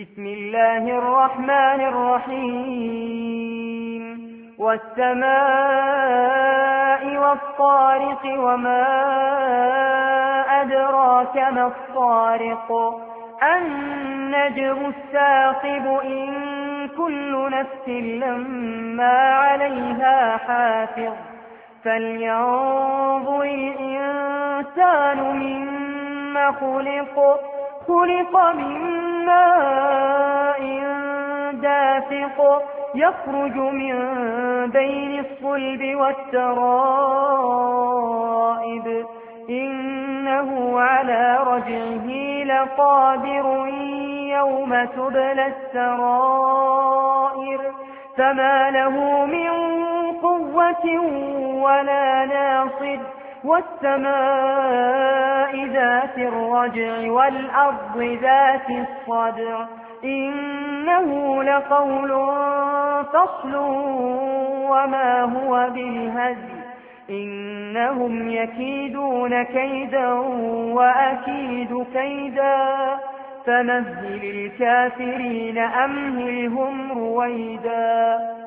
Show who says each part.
Speaker 1: بسم الله الرحمن الرحيم والسماء والطارق وما أدراك ما الطارق النجم الثاقب إن كل نفس لما عليها حافظ فلينظر الإنسان مما خلق من ماء دافق يخرج من بين الصلب والترائب إنه على رجعه لقادر يوم تبلى السرائر فما له من قوة ولا ناصر والسماء ذات الرجع والأرض ذات الصدع إنه لقول فصل وما هو بالهزل إنهم يكيدون كيدا وأكيد كيدا فمهل الكافرين أمهلهم رويدا